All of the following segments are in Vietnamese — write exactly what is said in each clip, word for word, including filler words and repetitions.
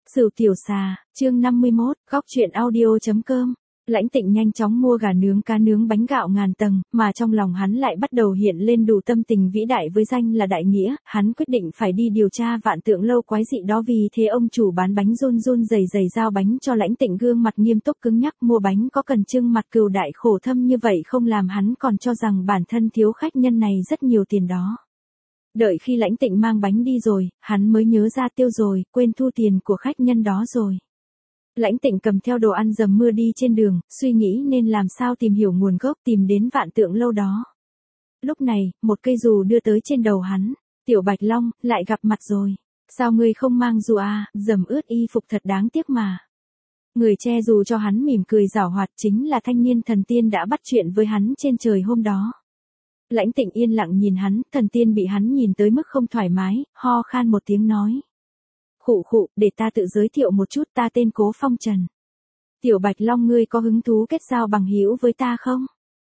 Sửu tiểu xà, chương năm mươi mốt, góc truyện audio.com. Lãnh Tịnh nhanh chóng mua gà nướng, cá nướng, bánh gạo ngàn tầng, mà trong lòng hắn lại bắt đầu hiện lên đủ tâm tình vĩ đại với danh là đại nghĩa. Hắn quyết định phải đi điều tra Vạn Tượng lâu quái dị đó, vì thế ông chủ bán bánh run run rẩy rẩy giao bánh cho Lãnh Tịnh, gương mặt nghiêm túc cứng nhắc. Mua bánh có cần trưng mặt cừu đại khổ thâm như vậy không, làm hắn còn cho rằng bản thân thiếu khách nhân này rất nhiều tiền đó. Đợi khi Lãnh Tịnh mang bánh đi rồi, hắn mới nhớ ra tiêu rồi, quên thu tiền của khách nhân đó rồi. Lãnh Tịnh cầm theo đồ ăn dầm mưa đi trên đường, suy nghĩ nên làm sao tìm hiểu nguồn gốc, tìm đến Vạn Tượng lâu đó. Lúc này, một cây dù đưa tới trên đầu hắn. Tiểu Bạch Long, lại gặp mặt rồi. Sao ngươi không mang dù à, dầm ướt y phục thật đáng tiếc mà. Người che dù cho hắn mỉm cười giảo hoạt, chính là thanh niên thần tiên đã bắt chuyện với hắn trên trời hôm đó. Lãnh Tịnh yên lặng nhìn hắn, thần tiên bị hắn nhìn tới mức không thoải mái, ho khan một tiếng nói. Khụ khụ, để ta tự giới thiệu một chút, ta tên Cố Phong Trần. Tiểu Bạch Long, ngươi có hứng thú kết giao bằng hữu với ta không?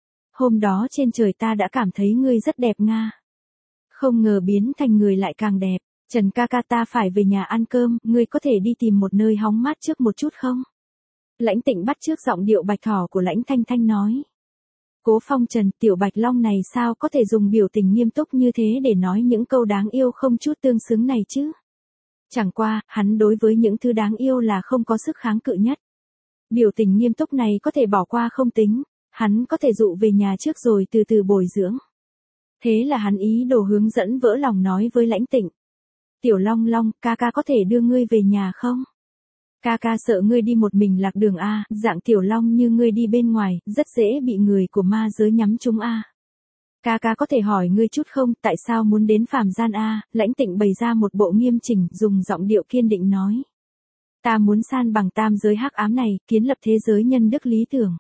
Hôm đó trên trời ta đã cảm thấy ngươi rất đẹp nga. Không ngờ biến thành người lại càng đẹp. Trần ca ca, ta phải về nhà ăn cơm, ngươi có thể đi tìm một nơi hóng mát trước một chút không? Lãnh Tịnh bắt chước giọng điệu bạch thỏ của Lãnh Thanh Thanh nói. Cố Phong Trần, Tiểu Bạch Long này sao có thể dùng biểu tình nghiêm túc như thế để nói những câu đáng yêu không chút tương xứng này chứ? Chẳng qua, hắn đối với những thứ đáng yêu là không có sức kháng cự nhất. Biểu tình nghiêm túc này có thể bỏ qua không tính, hắn có thể dụ về nhà trước rồi từ từ bồi dưỡng. Thế là hắn ý đồ hướng dẫn vỡ lòng nói với Lãnh Tịnh. Tiểu Long Long, ca ca có thể đưa ngươi về nhà không? Ca ca sợ ngươi đi một mình lạc đường a, dạng Tiểu Long như ngươi đi bên ngoài, rất dễ bị người của ma giới nhắm trúng a. Ca ca có thể hỏi ngươi chút không, tại sao muốn đến phàm gian a? Lãnh Tịnh bày ra một bộ nghiêm chỉnh, dùng giọng điệu kiên định nói. Ta muốn san bằng tam giới hắc ám này, kiến lập thế giới nhân đức lý tưởng.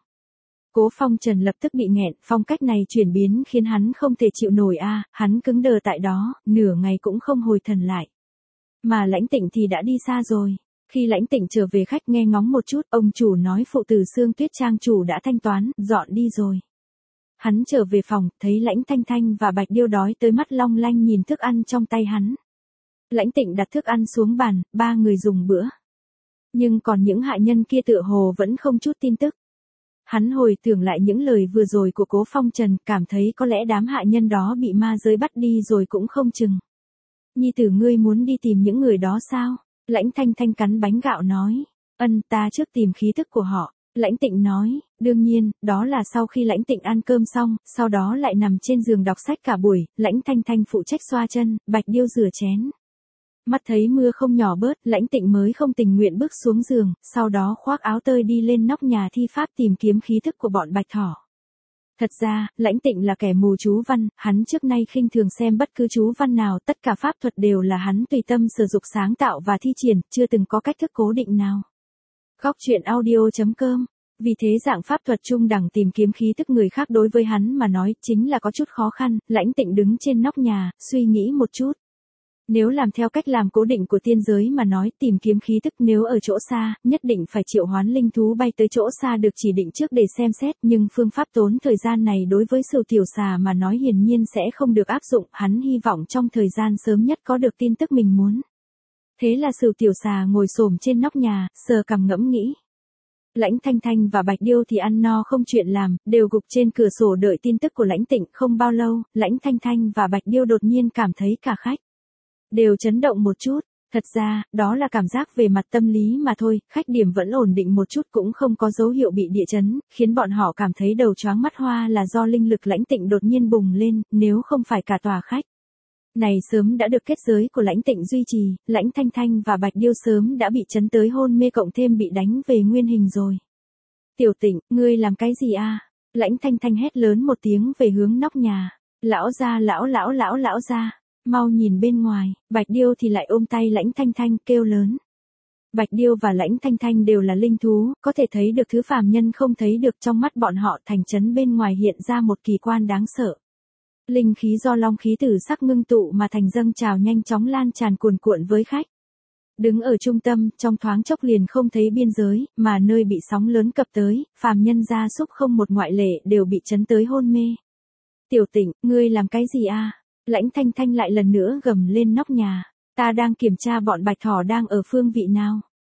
Cố Phong Trần lập tức bị nghẹn, phong cách này chuyển biến khiến hắn không thể chịu nổi a, hắn cứng đờ tại đó, nửa ngày cũng không hồi thần lại. Mà Lãnh Tịnh thì đã đi xa rồi. Khi Lãnh Tịnh trở về, khách nghe ngóng một chút, ông chủ nói phụ tử Sương Tuyết Trang chủ đã thanh toán, dọn đi rồi. Hắn trở về phòng, thấy Lãnh Thanh Thanh và Bạch Điêu đói tới mắt long lanh nhìn thức ăn trong tay hắn. Lãnh Tịnh đặt thức ăn xuống bàn, ba người dùng bữa. Nhưng còn những hạ nhân kia tựa hồ vẫn không chút tin tức. Hắn hồi tưởng lại những lời vừa rồi của Cố Phong Trần, cảm thấy có lẽ đám hạ nhân đó bị ma giới bắt đi rồi cũng không chừng. Nhi tử ngươi muốn đi tìm những người đó sao? Lãnh Thanh Thanh cắn bánh gạo nói. Ân, ta trước tìm khí tức của họ. Lãnh Tịnh nói, đương nhiên, đó là sau khi Lãnh Tịnh ăn cơm xong, sau đó lại nằm trên giường đọc sách cả buổi. Lãnh Thanh Thanh phụ trách xoa chân, Bạch Điêu rửa chén. Mắt thấy mưa không nhỏ bớt, Lãnh Tịnh mới không tình nguyện bước xuống giường, sau đó khoác áo tơi đi lên nóc nhà thi pháp tìm kiếm khí thức của bọn bạch thỏ. Thật ra, Lãnh Tịnh là kẻ mù chú văn, hắn trước nay khinh thường xem bất cứ chú văn nào, tất cả pháp thuật đều là hắn tùy tâm sử dụng sáng tạo và thi triển, chưa từng có cách thức cố định nào. Góc truyện audio.com. Vì thế dạng pháp thuật trung đẳng tìm kiếm khí tức người khác đối với hắn mà nói chính là có chút khó khăn. Lãnh Tịnh đứng trên nóc nhà, suy nghĩ một chút. Nếu làm theo cách làm cố định của tiên giới mà nói, tìm kiếm khí tức nếu ở chỗ xa, nhất định phải triệu hoán linh thú bay tới chỗ xa được chỉ định trước để xem xét, nhưng phương pháp tốn thời gian này đối với Sửu tiểu xà mà nói hiển nhiên sẽ không được áp dụng, hắn hy vọng trong thời gian sớm nhất có được tin tức mình muốn. Thế là Sửu tiểu xà ngồi xổm trên nóc nhà, sờ cằm ngẫm nghĩ. Lãnh Thanh Thanh và Bạch Điêu thì ăn no không chuyện làm, đều gục trên cửa sổ đợi tin tức của Lãnh Tịnh. Không bao lâu, Lãnh Thanh Thanh và Bạch Điêu đột nhiên cảm thấy cả khách đều chấn động một chút. Thật ra, đó là cảm giác về mặt tâm lý mà thôi, khách điểm vẫn ổn định một chút, cũng không có dấu hiệu bị địa chấn, khiến bọn họ cảm thấy đầu choáng mắt hoa là do linh lực Lãnh Tịnh đột nhiên bùng lên, nếu không phải cả tòa khách này sớm đã được kết giới của Lãnh Tịnh duy trì, Lãnh Thanh Thanh và Bạch Điêu sớm đã bị chấn tới hôn mê, cộng thêm bị đánh về nguyên hình rồi. Tiểu Tịnh, ngươi làm cái gì a? Lãnh Thanh Thanh hét lớn một tiếng về hướng nóc nhà. Lão gia, lão lão lão lão gia, mau nhìn bên ngoài. Bạch Điêu thì lại ôm tay Lãnh Thanh Thanh kêu lớn. Bạch Điêu và Lãnh Thanh Thanh đều là linh thú, có thể thấy được thứ phàm nhân không thấy được, trong mắt bọn họ thành trấn bên ngoài hiện ra một kỳ quan đáng sợ. Linh khí do long khí tử sắc ngưng tụ mà thành dâng trào nhanh chóng lan tràn cuồn cuộn với khách. Đứng ở trung tâm, trong thoáng chốc liền không thấy biên giới, mà nơi bị sóng lớn cập tới, phàm nhân gia súc không một ngoại lệ đều bị chấn tới hôn mê. Tiểu Tịnh, ngươi làm cái gì a? Lãnh Thanh Thanh lại lần nữa gầm lên nóc nhà. Ta đang kiểm tra bọn bạch thỏ đang ở phương vị nào.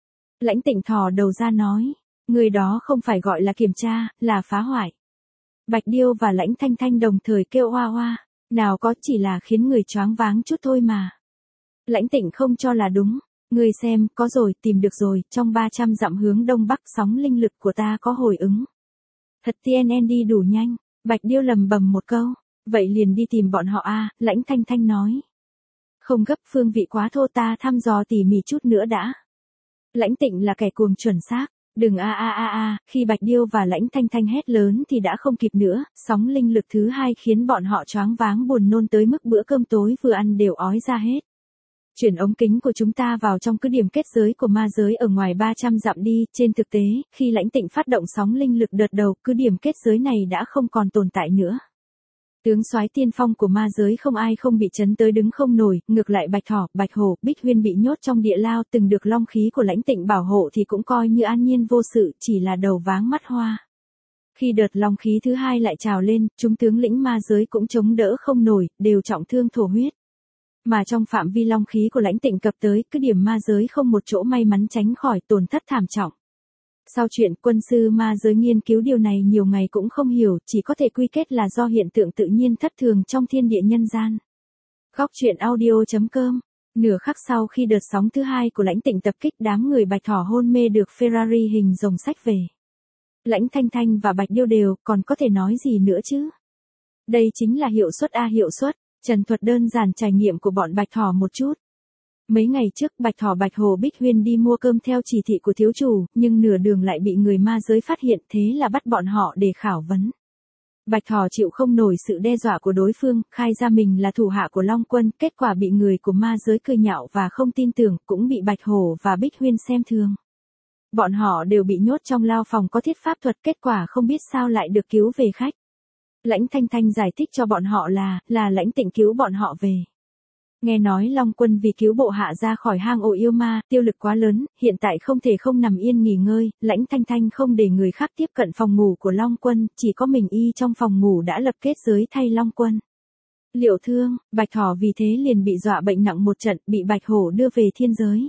Lãnh Tịnh thò đầu ra nói. Người đó không phải gọi là kiểm tra, là phá hoại. Bạch Điêu và Lãnh Thanh Thanh đồng thời kêu oa oa. Nào có, chỉ là khiến người choáng váng chút thôi mà. Lãnh Tịnh không cho là đúng. Người xem, có rồi, tìm được rồi, trong ba trăm dặm hướng đông bắc sóng linh lực của ta có hồi ứng. Thật tê en en đi đủ nhanh. Bạch Điêu lầm bầm một câu. Vậy liền đi tìm bọn họ a, Lãnh Thanh Thanh nói. Không gấp, phương vị quá thô, ta thăm dò tỉ mỉ chút nữa đã. Lãnh Tịnh là kẻ cuồng chuẩn xác. Đừng a a a a, khi Bạch Điêu và Lãnh Thanh Thanh hét lớn thì đã không kịp nữa, sóng linh lực thứ hai khiến bọn họ choáng váng buồn nôn tới mức bữa cơm tối vừa ăn đều ói ra hết. Chuyển ống kính của chúng ta vào trong cứ điểm kết giới của ma giới ở ngoài ba trăm dặm đi, trên thực tế, khi Lãnh Tịnh phát động sóng linh lực đợt đầu, cứ điểm kết giới này đã không còn tồn tại nữa. Tướng soái tiên phong của ma giới không ai không bị chấn tới đứng không nổi, ngược lại Bạch Thỏ, Bạch Hổ, Bích Huyên bị nhốt trong địa lao từng được long khí của Lãnh Tịnh bảo hộ thì cũng coi như an nhiên vô sự, chỉ là đầu váng mắt hoa. Khi đợt long khí thứ hai lại trào lên, chúng tướng lĩnh ma giới cũng chống đỡ không nổi, đều trọng thương thổ huyết. Mà trong phạm vi long khí của Lãnh Tịnh cập tới, cứ điểm ma giới không một chỗ may mắn tránh khỏi, tổn thất thảm trọng. Sau chuyện quân sư ma giới nghiên cứu điều này nhiều ngày cũng không hiểu, chỉ có thể quy kết là do hiện tượng tự nhiên thất thường trong thiên địa nhân gian. Góc truyện audio chấm com. Nửa khắc sau khi đợt sóng thứ hai của Lãnh Tịnh tập kích, đám người Bạch Thỏ hôn mê được Ferrari hình rồng sách về. Lãnh Thanh Thanh và Bạch Điêu đều, còn có thể nói gì nữa chứ? Đây chính là hiệu suất a hiệu suất. Trần thuật đơn giản trải nghiệm của bọn Bạch Thỏ một chút. Mấy ngày trước Bạch Thỏ, Bạch Hồ, Bích Huyên đi mua cơm theo chỉ thị của thiếu chủ, nhưng nửa đường lại bị người ma giới phát hiện, thế là bắt bọn họ để khảo vấn. Bạch Thỏ chịu không nổi sự đe dọa của đối phương, khai ra mình là thủ hạ của Long Quân, kết quả bị người của ma giới cười nhạo và không tin tưởng, cũng bị Bạch Hồ và Bích Huyên xem thường. Bọn họ đều bị nhốt trong lao phòng có thiết pháp thuật, kết quả không biết sao lại được cứu về khách. Lãnh Thanh Thanh giải thích cho bọn họ là, là Lãnh Tịnh cứu bọn họ về. Nghe nói Long Quân vì cứu bộ hạ ra khỏi hang ổ yêu ma, tiêu lực quá lớn, hiện tại không thể không nằm yên nghỉ ngơi, Lãnh Thanh Thanh không để người khác tiếp cận phòng ngủ của Long Quân, chỉ có mình y trong phòng ngủ đã lập kết giới thay Long Quân. Liệu thương, Bạch Thỏ vì thế liền bị dọa bệnh nặng một trận, bị Bạch Hổ đưa về thiên giới.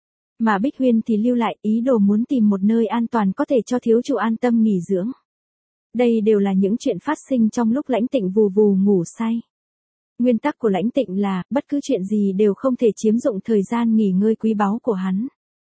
Mà Bích Huyên thì lưu lại, ý đồ muốn tìm một nơi an toàn có thể cho thiếu chủ an tâm nghỉ dưỡng. Đây đều là những chuyện phát sinh trong lúc Lãnh Tịnh vù vù ngủ say. Nguyên tắc của Lãnh Tịnh là, bất cứ chuyện gì đều không thể chiếm dụng thời gian nghỉ ngơi quý báu của hắn.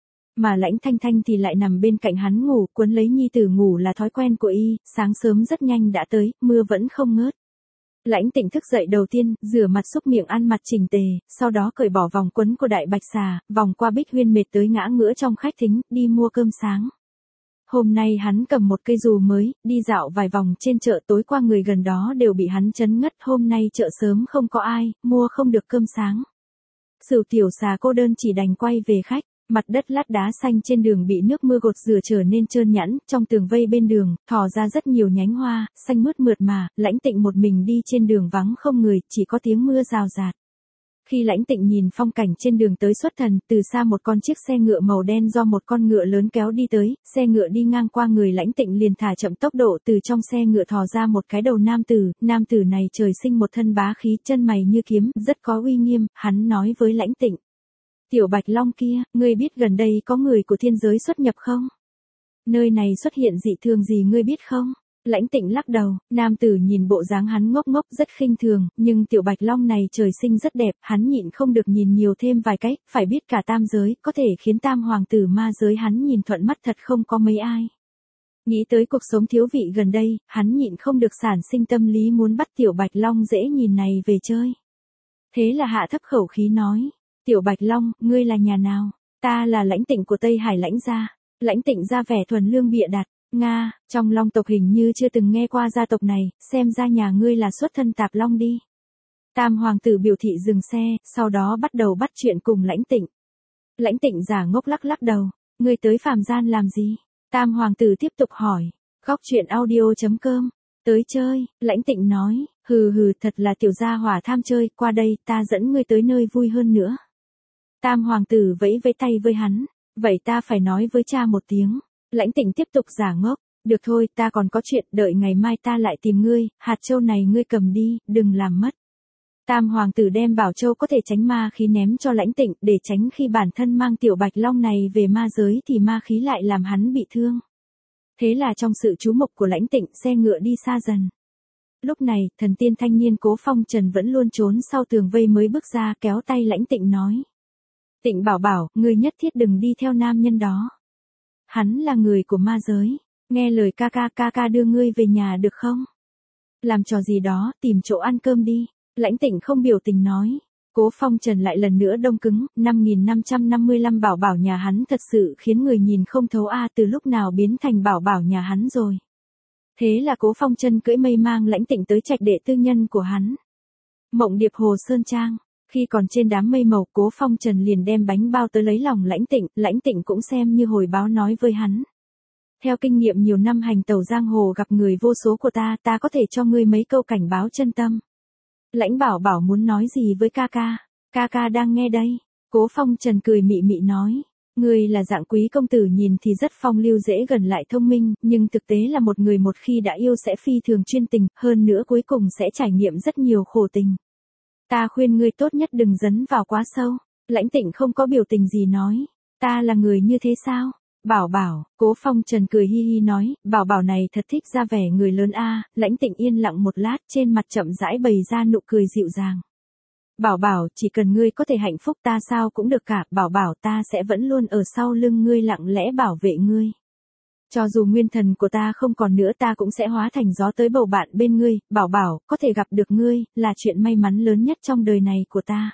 Mà Lãnh Thanh Thanh thì lại nằm bên cạnh hắn ngủ, quấn lấy nhi tử ngủ là thói quen của y, sáng sớm rất nhanh đã tới, mưa vẫn không ngớt. Lãnh Tịnh thức dậy đầu tiên, rửa mặt xúc miệng ăn mặc chỉnh tề, sau đó cởi bỏ vòng quấn của Đại Bạch Xà, vòng qua Bích Huyên mệt tới ngã ngửa trong khách thính, đi mua cơm sáng. Hôm nay hắn cầm một cây dù mới, đi dạo vài vòng trên chợ, tối qua người gần đó đều bị hắn chấn ngất, hôm nay chợ sớm không có ai, mua không được cơm sáng. Sửu tiểu xà cô đơn chỉ đành quay về khách, mặt đất lát đá xanh trên đường bị nước mưa gột rửa trở nên trơn nhẵn, trong tường vây bên đường, thò ra rất nhiều nhánh hoa, xanh mướt mượt mà, Lãnh Tịnh một mình đi trên đường vắng không người, chỉ có tiếng mưa rào rạt. Khi Lãnh Tịnh nhìn phong cảnh trên đường tới xuất thần, từ xa một con chiếc xe ngựa màu đen do một con ngựa lớn kéo đi tới, xe ngựa đi ngang qua người Lãnh Tịnh liền thả chậm tốc độ, từ trong xe ngựa thò ra một cái đầu nam tử, nam tử này trời sinh một thân bá khí, chân mày như kiếm, rất có uy nghiêm, hắn nói với Lãnh Tịnh. Tiểu Bạch Long kia, ngươi biết gần đây có người của thiên giới xuất nhập không? Nơi này xuất hiện dị thường gì ngươi biết không? Lãnh Tịnh lắc đầu, nam tử nhìn bộ dáng hắn ngốc ngốc rất khinh thường, nhưng Tiểu Bạch Long này trời sinh rất đẹp, hắn nhịn không được nhìn nhiều thêm vài cái, phải biết cả tam giới, có thể khiến tam hoàng tử ma giới hắn nhìn thuận mắt thật không có mấy ai. Nghĩ tới cuộc sống thiếu vị gần đây, hắn nhịn không được sản sinh tâm lý muốn bắt Tiểu Bạch Long dễ nhìn này về chơi. Thế là hạ thấp khẩu khí nói, Tiểu Bạch Long, ngươi là nhà nào? Ta là Lãnh Tịnh của Tây Hải Lãnh gia. Lãnh Tịnh ra vẻ thuần lương bịa đặt. Nga, trong Long tộc hình như chưa từng nghe qua gia tộc này, xem ra nhà ngươi là xuất thân Tạp Long đi. Tam hoàng tử biểu thị dừng xe, sau đó bắt đầu bắt chuyện cùng Lãnh Tịnh. Lãnh Tịnh giả ngốc lắc lắc đầu, ngươi tới phàm gian làm gì? Tam hoàng tử tiếp tục hỏi, góc truyện audio chấm com, tới chơi, Lãnh Tịnh nói, hừ hừ thật là tiểu gia hỏa tham chơi, qua đây ta dẫn ngươi tới nơi vui hơn nữa. Tam hoàng tử vẫy vẫy tay với hắn, vậy ta phải nói với cha một tiếng. Lãnh Tịnh tiếp tục giả ngốc, được thôi, ta còn có chuyện, đợi ngày mai ta lại tìm ngươi, hạt châu này ngươi cầm đi, đừng làm mất. Tam hoàng tử đem bảo châu có thể tránh ma khí ném cho Lãnh Tịnh, để tránh khi bản thân mang tiểu bạch long này về ma giới thì ma khí lại làm hắn bị thương. Thế là trong sự chú mục của Lãnh Tịnh, xe ngựa đi xa dần. Lúc này, thần tiên thanh niên Cố Phong Trần vẫn luôn trốn sau tường vây mới bước ra, kéo tay Lãnh Tịnh nói. Tịnh bảo bảo, ngươi nhất thiết đừng đi theo nam nhân đó. Hắn là người của ma giới. Nghe lời ca ca, ca ca đưa ngươi về nhà được không? Làm trò gì đó, tìm chỗ ăn cơm đi. Lãnh Tịnh không biểu tình nói. Cố Phong Trần lại lần nữa đông cứng. năm nghìn năm trăm năm mươi lăm bảo bảo nhà hắn thật sự khiến người nhìn không thấu a, từ lúc nào biến thành bảo bảo nhà hắn rồi. Thế là Cố Phong Trần cưỡi mây mang Lãnh Tịnh tới trạch đệ tư nhân của hắn. Mộng Điệp Hồ Sơn Trang. Khi còn trên đám mây màu, Cố Phong Trần liền đem bánh bao tới lấy lòng Lãnh Tịnh, Lãnh Tịnh cũng xem như hồi báo nói với hắn. Theo kinh nghiệm nhiều năm hành tẩu giang hồ gặp người vô số của ta, ta có thể cho ngươi mấy câu cảnh báo chân tâm. Lãnh bảo bảo muốn nói gì với ca ca? Ca ca đang nghe đây. Cố Phong Trần cười mị mị nói. Ngươi là dạng quý công tử nhìn thì rất phong lưu dễ gần lại thông minh, nhưng thực tế là một người một khi đã yêu sẽ phi thường chuyên tình, hơn nữa cuối cùng sẽ trải nghiệm rất nhiều khổ tình. Ta khuyên ngươi tốt nhất đừng dấn vào quá sâu. Lãnh Tịnh không có biểu tình gì nói. Ta là người như thế sao? Bảo bảo, Cố Phong Trần cười hi hi nói, bảo bảo này thật thích ra vẻ người lớn a. Lãnh Tịnh yên lặng một lát, trên mặt chậm rãi bày ra nụ cười dịu dàng. Bảo bảo, chỉ cần ngươi có thể hạnh phúc ta sao cũng được cả, bảo bảo ta sẽ vẫn luôn ở sau lưng ngươi lặng lẽ bảo vệ ngươi. Cho dù nguyên thần của ta không còn nữa ta cũng sẽ hóa thành gió tới bầu bạn bên ngươi, bảo bảo, có thể gặp được ngươi, là chuyện may mắn lớn nhất trong đời này của ta.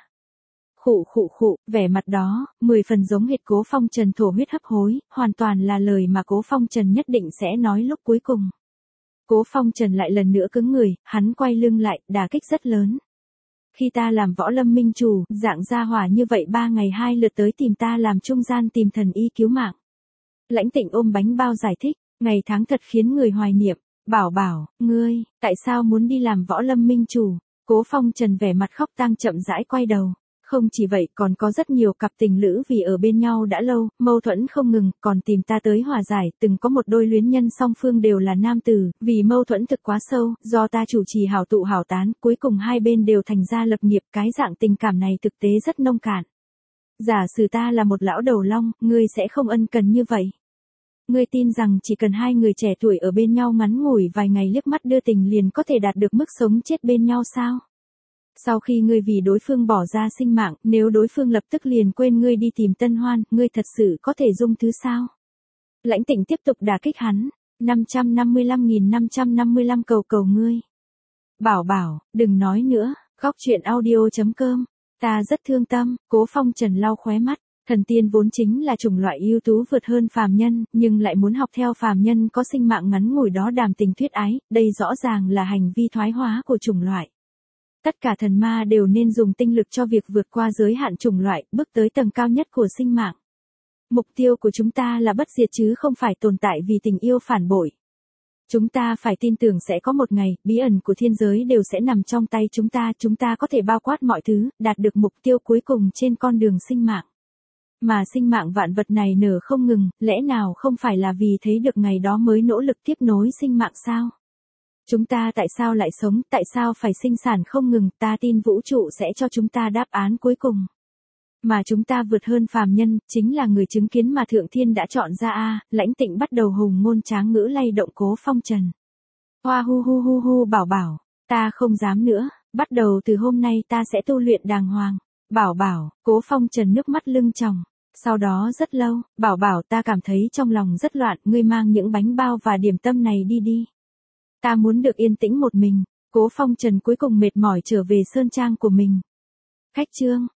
Khụ khụ khụ, vẻ mặt đó, mười phần giống hệt Cố Phong Trần thổ huyết hấp hối, hoàn toàn là lời mà Cố Phong Trần nhất định sẽ nói lúc cuối cùng. Cố Phong Trần lại lần nữa cứng người, hắn quay lưng lại, đả kích rất lớn. Khi ta làm võ lâm minh chủ, dạng gia hỏa như vậy ba ngày hai lượt tới tìm ta làm trung gian tìm thần y cứu mạng. Lãnh Tịnh ôm bánh bao giải thích, ngày tháng thật khiến người hoài niệm. Bảo bảo, ngươi, tại sao muốn đi làm võ lâm minh chủ? Cố Phong Trần vẻ mặt khóc tang chậm rãi quay đầu. Không chỉ vậy còn có rất nhiều cặp tình lữ vì ở bên nhau đã lâu, mâu thuẫn không ngừng, còn tìm ta tới hòa giải, từng có một đôi luyến nhân song phương đều là nam tử, vì mâu thuẫn thực quá sâu, do ta chủ trì hảo tụ hảo tán, cuối cùng hai bên đều thành ra lập nghiệp, cái dạng tình cảm này thực tế rất nông cạn. Giả sử ta là một lão đầu long, ngươi sẽ không ân cần như vậy. Ngươi tin rằng chỉ cần hai người trẻ tuổi ở bên nhau ngắn ngủi vài ngày liếc mắt đưa tình liền có thể đạt được mức sống chết bên nhau sao? Sau khi ngươi vì đối phương bỏ ra sinh mạng, nếu đối phương lập tức liền quên ngươi đi tìm tân hoan, ngươi thật sự có thể dung thứ sao? Lãnh Tịnh tiếp tục đả kích hắn. năm trăm năm mươi lăm nghìn năm trăm năm mươi lăm cầu cầu ngươi. Bảo bảo, đừng nói nữa, góc truyện audio chấm com. Ta rất thương tâm, Cố Phong Trần lau khóe mắt. Thần tiên vốn chính là chủng loại ưu tú vượt hơn phàm nhân, nhưng lại muốn học theo phàm nhân có sinh mạng ngắn ngủi đó đàm tình thuyết ái, đây rõ ràng là hành vi thoái hóa của chủng loại. Tất cả thần ma đều nên dùng tinh lực cho việc vượt qua giới hạn chủng loại, bước tới tầng cao nhất của sinh mạng. Mục tiêu của chúng ta là bất diệt chứ không phải tồn tại vì tình yêu phản bội. Chúng ta phải tin tưởng sẽ có một ngày, bí ẩn của thiên giới đều sẽ nằm trong tay chúng ta, chúng ta có thể bao quát mọi thứ, đạt được mục tiêu cuối cùng trên con đường sinh mạng. Mà sinh mạng vạn vật này nở không ngừng, lẽ nào không phải là vì thấy được ngày đó mới nỗ lực tiếp nối sinh mạng sao? Chúng ta tại sao lại sống, tại sao phải sinh sản không ngừng, ta tin vũ trụ sẽ cho chúng ta đáp án cuối cùng. Mà chúng ta vượt hơn phàm nhân, chính là người chứng kiến mà Thượng Thiên đã chọn ra a. Lãnh Tịnh bắt đầu hùng ngôn tráng ngữ lay động Cố Phong Trần. Hoa hu hu hu hu bảo bảo, ta không dám nữa, bắt đầu từ hôm nay ta sẽ tu luyện đàng hoàng. Bảo bảo, Cố Phong Trần nước mắt lưng tròng. Sau đó rất lâu, bảo bảo ta cảm thấy trong lòng rất loạn, ngươi mang những bánh bao và điểm tâm này đi đi. Ta muốn được yên tĩnh một mình. Cố Phong Trần cuối cùng mệt mỏi trở về sơn trang của mình. Khách trương.